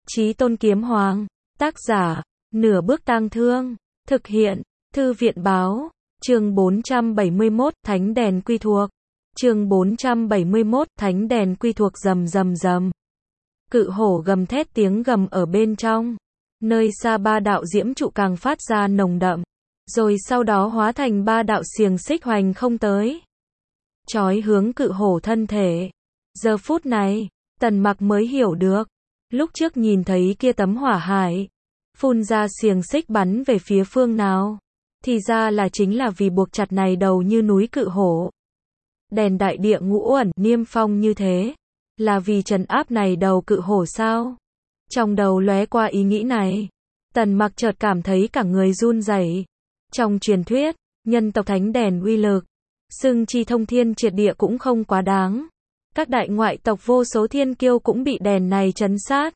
Chí Tôn Kiếm Hoàng. Tác giả, Nửa Bước Tang Thương. Thực hiện, Thư viện Báo. Chương 471, Thánh Đèn Quy Thuộc. Chương 471, Thánh Đèn Quy Thuộc. Rầm rầm rầm. Cự hổ gầm thét, tiếng gầm ở bên trong. Nơi xa ba đạo diễm trụ càng phát ra nồng đậm. Rồi sau đó hóa thành ba đạo xiềng xích hoành không tới. Chói hướng cự hổ thân thể. Giờ phút này, Tần Mặc mới hiểu được. Lúc trước nhìn thấy kia tấm hỏa hải, phun ra xiềng xích bắn về phía phương nào. Thì ra là chính là vì buộc chặt này đầu như núi cự hổ. Đèn đại địa ngũ uẩn niêm phong như thế. Là vì trấn áp này đầu cự hổ sao? Trong đầu lóe qua ý nghĩ này. Tần Mặc chợt cảm thấy cả người run rẩy. Trong truyền thuyết, nhân tộc thánh đèn uy lực, xưng chi thông thiên triệt địa cũng không quá đáng. Các đại ngoại tộc vô số thiên kiêu cũng bị đèn này trấn sát.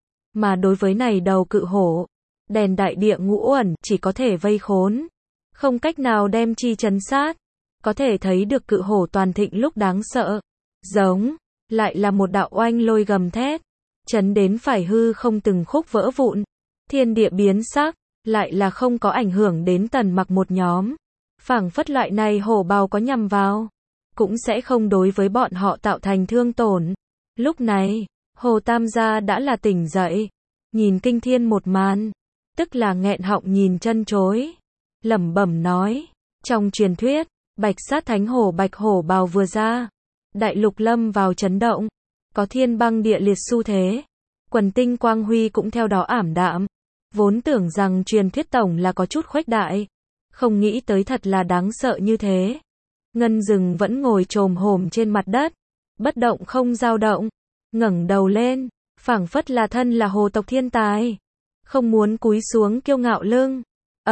Mà đối với này đầu cự hổ, đèn đại địa ngũ uẩn chỉ có thể vây khốn, không cách nào đem chi trấn sát. Có thể thấy được cự hổ toàn thịnh lúc đáng sợ. Giống, lại là một đạo oanh lôi gầm thét, chấn đến phải hư không từng khúc vỡ vụn. Thiên địa biến sắc, lại là không có ảnh hưởng đến Tần Mặc một nhóm. Phảng phất loại này hổ bào có nhằm vào, cũng sẽ không đối với bọn họ tạo thành thương tổn. Lúc này, Hồ Tam gia đã là tỉnh dậy, nhìn kinh thiên một màn, tức là nghẹn họng nhìn chân chối, lẩm bẩm nói, trong truyền thuyết, Bạch Sát Thánh Hổ bạch hổ bào vừa ra, đại lục lâm vào chấn động, có thiên băng địa liệt xu thế, quần tinh quang huy cũng theo đó ảm đạm. Vốn tưởng rằng truyền thuyết tổng là có chút khuếch đại, không nghĩ tới thật là đáng sợ như thế. Ngân Dừng vẫn ngồi chồm hổm trên mặt đất, bất động không dao động, ngẩng đầu lên, phảng phất là thân là hồ tộc thiên tài, không muốn cúi xuống kiêu ngạo lưng.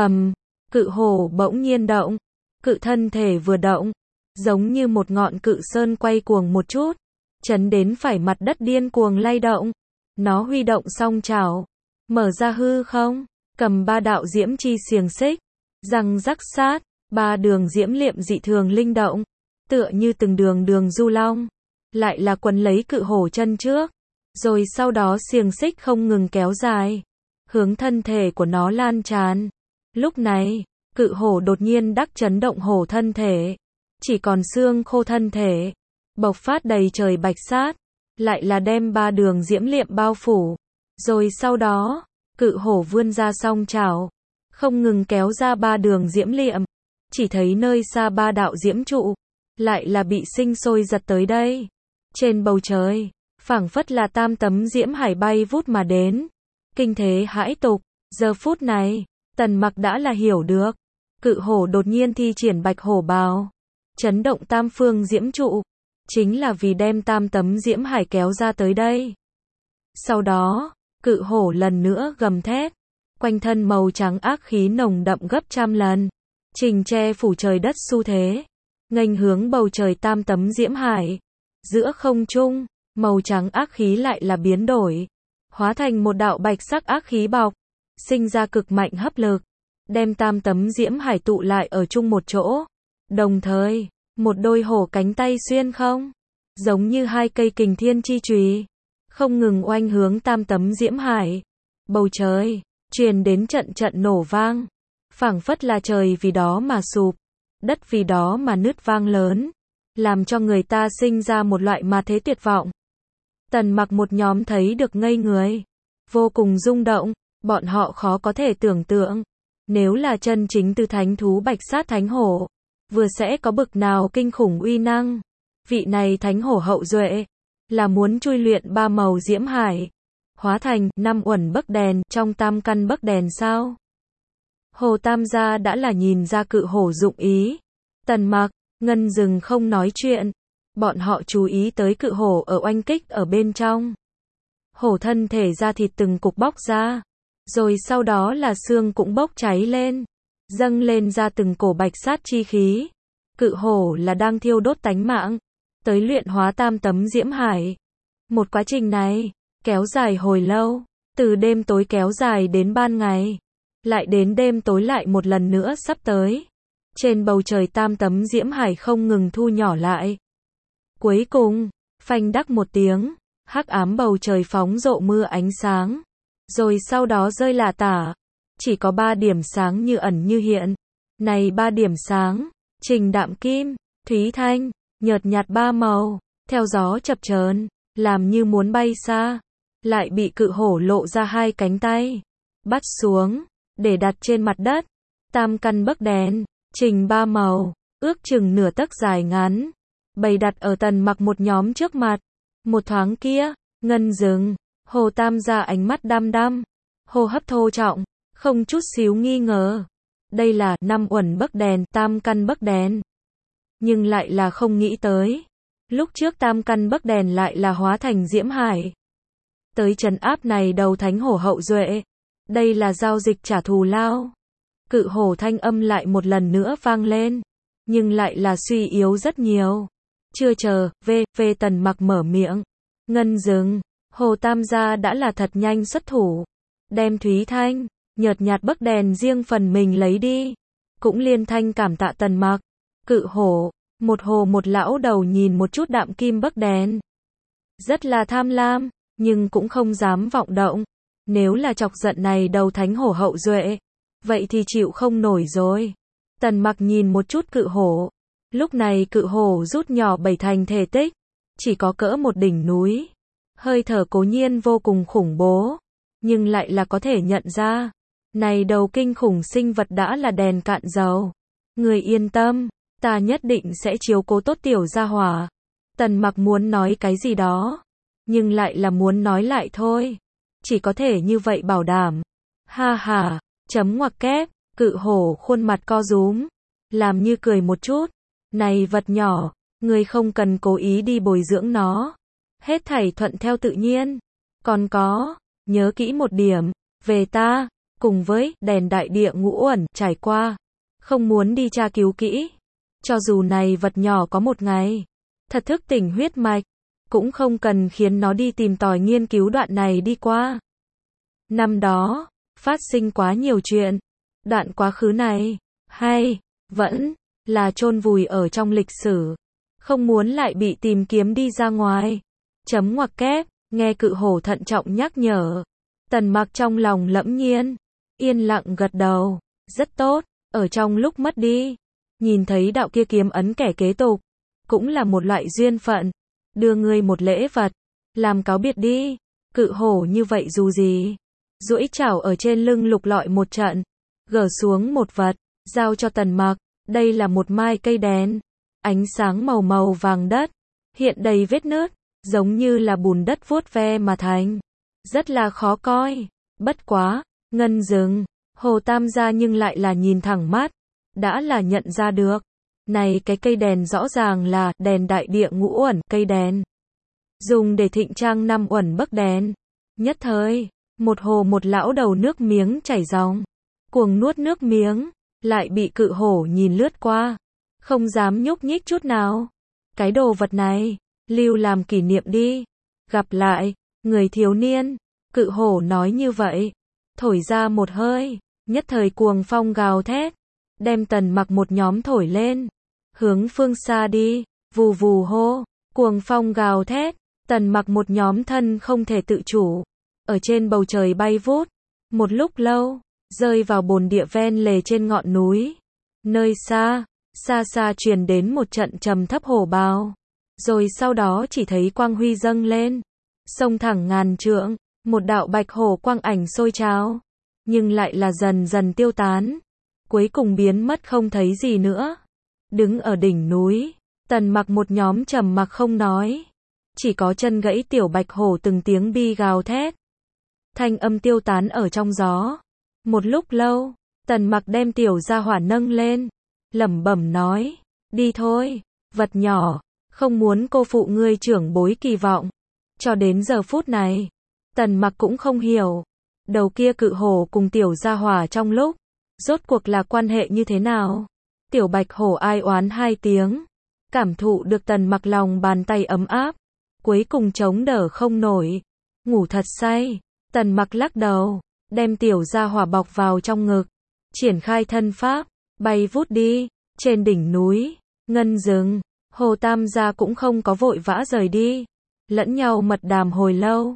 Cự hổ bỗng nhiên động, cự thân thể vừa động, giống như một ngọn cự sơn quay cuồng một chút, chấn đến phải mặt đất điên cuồng lay động. Nó huy động song chảo, mở ra hư không, cầm ba đạo diễm chi xiềng xích, răng rắc sát, ba đường diễm liệm dị thường linh động, tựa như từng đường đường du long, lại là quấn lấy cự hổ chân trước, rồi sau đó xiềng xích không ngừng kéo dài, hướng thân thể của nó lan tràn. Lúc này, cự hổ đột nhiên đắc chấn động hổ thân thể, chỉ còn xương khô thân thể, bộc phát đầy trời bạch sát, lại là đem ba đường diễm liệm bao phủ. Rồi sau đó, cự hổ vươn ra song chảo, không ngừng kéo ra ba đường diễm liệm, chỉ thấy nơi xa ba đạo diễm trụ, lại là bị sinh sôi giật tới đây. Trên bầu trời, phảng phất là tam tấm diễm hải bay vút mà đến, kinh thế hãi tục. Giờ phút này, Tần Mặc đã là hiểu được, cự hổ đột nhiên thi triển bạch hổ bào, chấn động tam phương diễm trụ, chính là vì đem tam tấm diễm hải kéo ra tới đây. Sau đó, cự hổ lần nữa gầm thét, quanh thân màu trắng ác khí nồng đậm gấp trăm lần, trình che phủ trời đất xu thế, nghênh hướng bầu trời tam tấm diễm hải. Giữa không trung, màu trắng ác khí lại là biến đổi, hóa thành một đạo bạch sắc ác khí bọc, sinh ra cực mạnh hấp lực, đem tam tấm diễm hải tụ lại ở chung một chỗ. Đồng thời, một đôi hổ cánh tay xuyên không, giống như hai cây kình thiên chi chùy, không ngừng oanh hướng tam tấm diễm hải. Bầu trời truyền đến trận trận nổ vang, phảng phất là trời vì đó mà sụp, đất vì đó mà nứt vang lớn, làm cho người ta sinh ra một loại ma thế tuyệt vọng. Tần Mặc một nhóm thấy được ngây người, vô cùng rung động, bọn họ khó có thể tưởng tượng, nếu là chân chính từ thánh thú Bạch Sát Thánh Hổ, vừa sẽ có bực nào kinh khủng uy năng. Vị này thánh hổ hậu duệ, là muốn chui luyện ba màu diễm hải, hóa thành năm uẩn bấc đèn trong tam căn bấc đèn sao? Hồ Tam gia đã là nhìn ra cự hổ dụng ý. Tần Mặc, Ngân Dừng không nói chuyện, bọn họ chú ý tới cự hổ ở oanh kích ở bên trong. Hổ thân thể da thịt từng cục bóc ra, rồi sau đó là xương cũng bốc cháy lên, dâng lên ra từng cổ bạch sát chi khí. Cự hổ là đang thiêu đốt tánh mạng, tới luyện hóa tam tấm diễm hải. Một quá trình này, kéo dài hồi lâu, từ đêm tối kéo dài đến ban ngày, lại đến đêm tối lại một lần nữa sắp tới. Trên bầu trời tam tấm diễm hải không ngừng thu nhỏ lại. Cuối cùng, phanh đắc một tiếng, hắc ám bầu trời phóng rộ mưa ánh sáng. rồi sau đó rơi lả tả. Chỉ có 3 điểm sáng như ẩn như hiện. Này 3 điểm sáng, Trình Đạm Kim, Thúy Thanh, nhợt nhạt 3 màu, theo gió chập chờn, làm như muốn bay xa, lại bị cự hổ lộ ra 2 cánh tay, bắt xuống, để đặt trên mặt đất. Tam căn bấc đèn, trình 3 màu, ước chừng nửa tấc dài ngắn, bày đặt ở Tần Mặc một nhóm trước mặt. Một thoáng kia, ngân dừng, Hồ Tam gia ánh mắt đăm đăm, hô hấp thô trọng, không chút xíu nghi ngờ. Đây là 5 uẩn bấc đèn, tam căn bấc đèn. Nhưng lại là không nghĩ tới, lúc trước tam căn bấc đèn lại là hóa thành diễm hải. Tới trấn áp này đầu thánh hổ hậu duệ. Đây là giao dịch trả thù lao. Cự hổ thanh âm lại một lần nữa vang lên, nhưng lại là suy yếu rất nhiều. Chưa chờ, Tần Mặc mở miệng. Ngân dừng, Hồ Tam gia đã là thật nhanh xuất thủ. Đem Thúy Thanh, nhợt nhạt bấc đèn riêng phần mình lấy đi. Cũng liên thanh cảm tạ Tần Mặc. Cự hổ, một hồ một lão đầu nhìn một chút đạm kim bấc đèn. Rất là tham lam, nhưng cũng không dám vọng động. Nếu là chọc giận này đầu thánh hổ hậu duệ, vậy thì chịu không nổi rồi. Tần Mặc nhìn một chút cự hổ. Lúc này cự hổ rút nhỏ 7 thành thể tích, chỉ có cỡ một đỉnh núi. Hơi thở cố nhiên vô cùng khủng bố, nhưng lại là có thể nhận ra. Này đầu kinh khủng sinh vật đã là đèn cạn dầu. Người yên tâm, ta nhất định sẽ chiếu cố tốt tiểu gia hỏa. Tần Mặc muốn nói cái gì đó, nhưng lại là muốn nói lại thôi. Chỉ có thể như vậy bảo đảm. Ha ha, chấm ngoặc kép, cự hổ khuôn mặt co rúm, làm như cười một chút. Này vật nhỏ, ngươi không cần cố ý đi bồi dưỡng nó. Hết thảy thuận theo tự nhiên. Còn có, nhớ kỹ một điểm, về ta, cùng với đèn đại địa ngũ uẩn trải qua. Không muốn đi tra cứu kỹ. Cho dù này vật nhỏ có một ngày thật thức tỉnh huyết mạch, cũng không cần khiến nó đi tìm tòi nghiên cứu đoạn này đi qua. Năm đó, phát sinh quá nhiều chuyện. Đoạn quá khứ này, hay, vẫn, là chôn vùi ở trong lịch sử. Không muốn lại bị tìm kiếm đi ra ngoài. Chấm ngoặc kép, nghe cự hổ thận trọng nhắc nhở. Tần Mặc trong lòng lẫm nhiên, yên lặng gật đầu. Rất tốt, ở trong lúc mất đi, nhìn thấy đạo kia kiếm ấn kẻ kế tục, cũng là một loại duyên phận. Đưa ngươi một lễ vật, làm cáo biệt đi. Cự hổ như vậy dù gì, duỗi chảo ở trên lưng lục lọi một trận, gỡ xuống một vật, giao cho Tần Mặc. Đây là một mai cây đèn, ánh sáng màu vàng đất, hiện đầy vết nứt, giống như là bùn đất vuốt ve mà thành. Rất là khó coi. Bất quá, ngân dừng, Hồ Tam gia nhưng lại là nhìn thẳng mắt, đã là nhận ra được. Này cái cây đèn rõ ràng là đèn đại địa ngũ uẩn, cây đèn dùng để thịnh trang 5 uẩn bấc đèn. Nhất thời, một hồ một lão đầu nước miếng chảy ròng, cuồng nuốt nước miếng, lại bị cự hổ nhìn lướt qua, không dám nhúc nhích chút nào. Cái đồ vật này, lưu làm kỷ niệm đi. Gặp lại, người thiếu niên. Cự hổ nói như vậy, thổi ra một hơi, nhất thời cuồng phong gào thét, đem Tần Mặc một nhóm thổi lên, hướng phương xa đi. Vù vù hô, cuồng phong gào thét, Tần Mặc một nhóm thân không thể tự chủ, ở trên bầu trời bay vút. Một lúc lâu, rơi vào bồn địa ven lề trên ngọn núi. Nơi xa, xa xa truyền đến một trận trầm thấp hổ bào. Rồi sau đó chỉ thấy quang huy dâng lên, sông thẳng ngàn trượng, một đạo bạch hổ quang ảnh sôi trào, nhưng lại là dần dần tiêu tán, cuối cùng biến mất không thấy gì nữa. Đứng ở đỉnh núi, Tần Mặc một nhóm trầm mặc không nói, chỉ có chân gãy tiểu bạch hổ từng tiếng bi gào thét. Thanh âm tiêu tán ở trong gió. Một lúc lâu, Tần Mặc đem tiểu gia hỏa nâng lên, lẩm bẩm nói, đi thôi, vật nhỏ, không muốn cô phụ ngươi trưởng bối kỳ vọng. Cho đến giờ phút này, Tần Mặc cũng không hiểu, đầu kia cự hổ cùng tiểu gia hỏa trong lúc, rốt cuộc là quan hệ như thế nào. Tiểu bạch hổ ai oán 2 tiếng, cảm thụ được Tần Mặc lòng bàn tay ấm áp, cuối cùng chống đỡ không nổi, ngủ thật say. Tần Mặc lắc đầu, đem tiểu gia hỏa bọc vào trong ngực, triển khai thân pháp, bay vút đi. Trên đỉnh núi, ngân dừng, Hồ Tam gia cũng không có vội vã rời đi, lẫn nhau mật đàm hồi lâu.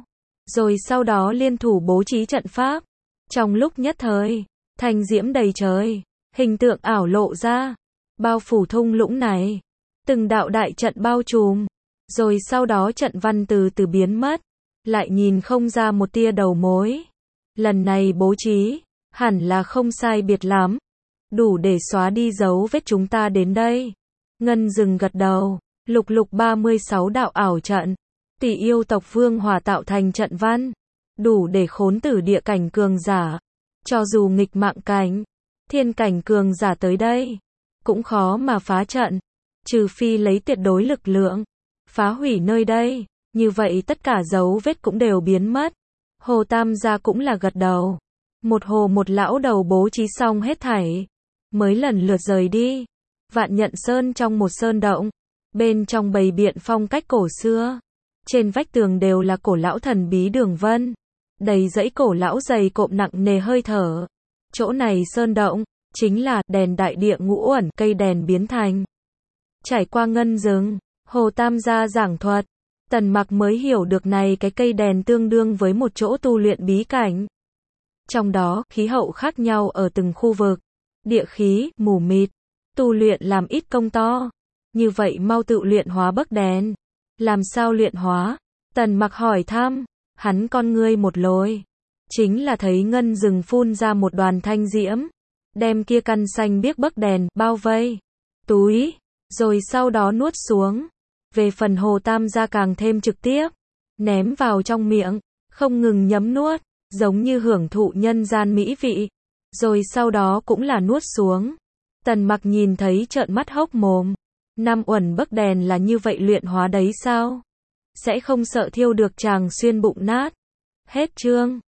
rồi sau đó liên thủ bố trí trận pháp. Trong lúc nhất thời, thanh diễm đầy trời, hình tượng ảo lộ ra, bao phủ thung lũng này. Từng đạo đại trận bao trùm, rồi sau đó trận văn từ từ biến mất, lại nhìn không ra một tia đầu mối. Lần này bố trí, hẳn là không sai biệt lắm, đủ để xóa đi dấu vết chúng ta đến đây. Ngân Dừng gật đầu, lục lục 36 đạo ảo trận, tỷ yêu tộc vương hòa tạo thành trận văn, đủ để khốn tử địa cảnh cường giả. Cho dù nghịch mạng cảnh, thiên cảnh cường giả tới đây, cũng khó mà phá trận, trừ phi lấy tuyệt đối lực lượng, phá hủy nơi đây, như vậy tất cả dấu vết cũng đều biến mất. Hồ Tam gia cũng là gật đầu. Một hồ một lão đầu bố trí xong hết thảy, mới lần lượt rời đi. Vạn Nhận Sơn trong một sơn động, bên trong bày biện phong cách cổ xưa. Trên vách tường đều là cổ lão thần bí đường vân, đầy dãy cổ lão dày cộm nặng nề hơi thở. Chỗ này sơn động, chính là đèn đại địa ngũ uẩn cây đèn biến thành. Trải qua Ngân Dừng, Hồ Tam gia giảng thuật, Tần Mặc mới hiểu được này cái cây đèn tương đương với một chỗ tu luyện bí cảnh. Trong đó, khí hậu khác nhau ở từng khu vực, địa khí, mù mịt, tu luyện làm ít công to. Như vậy mau tự luyện hóa bấc đèn. Làm sao luyện hóa? Tần Mặc hỏi thăm, hắn con ngươi một lồi. Chính là thấy Ngân Dừng phun ra một đoàn thanh diễm, đem kia căn xanh biếc bấc đèn, bao vây, túi, rồi sau đó nuốt xuống. Về phần Hồ Tam gia càng thêm trực tiếp, ném vào trong miệng, không ngừng nhấm nuốt, giống như hưởng thụ nhân gian mỹ vị, rồi sau đó cũng là nuốt xuống. Tần Mặc nhìn thấy trợn mắt hốc mồm, 5 uẩn bấc đèn là như vậy luyện hóa đấy sao? Sẽ không sợ thiêu được chàng xuyên bụng nát. Hết chương.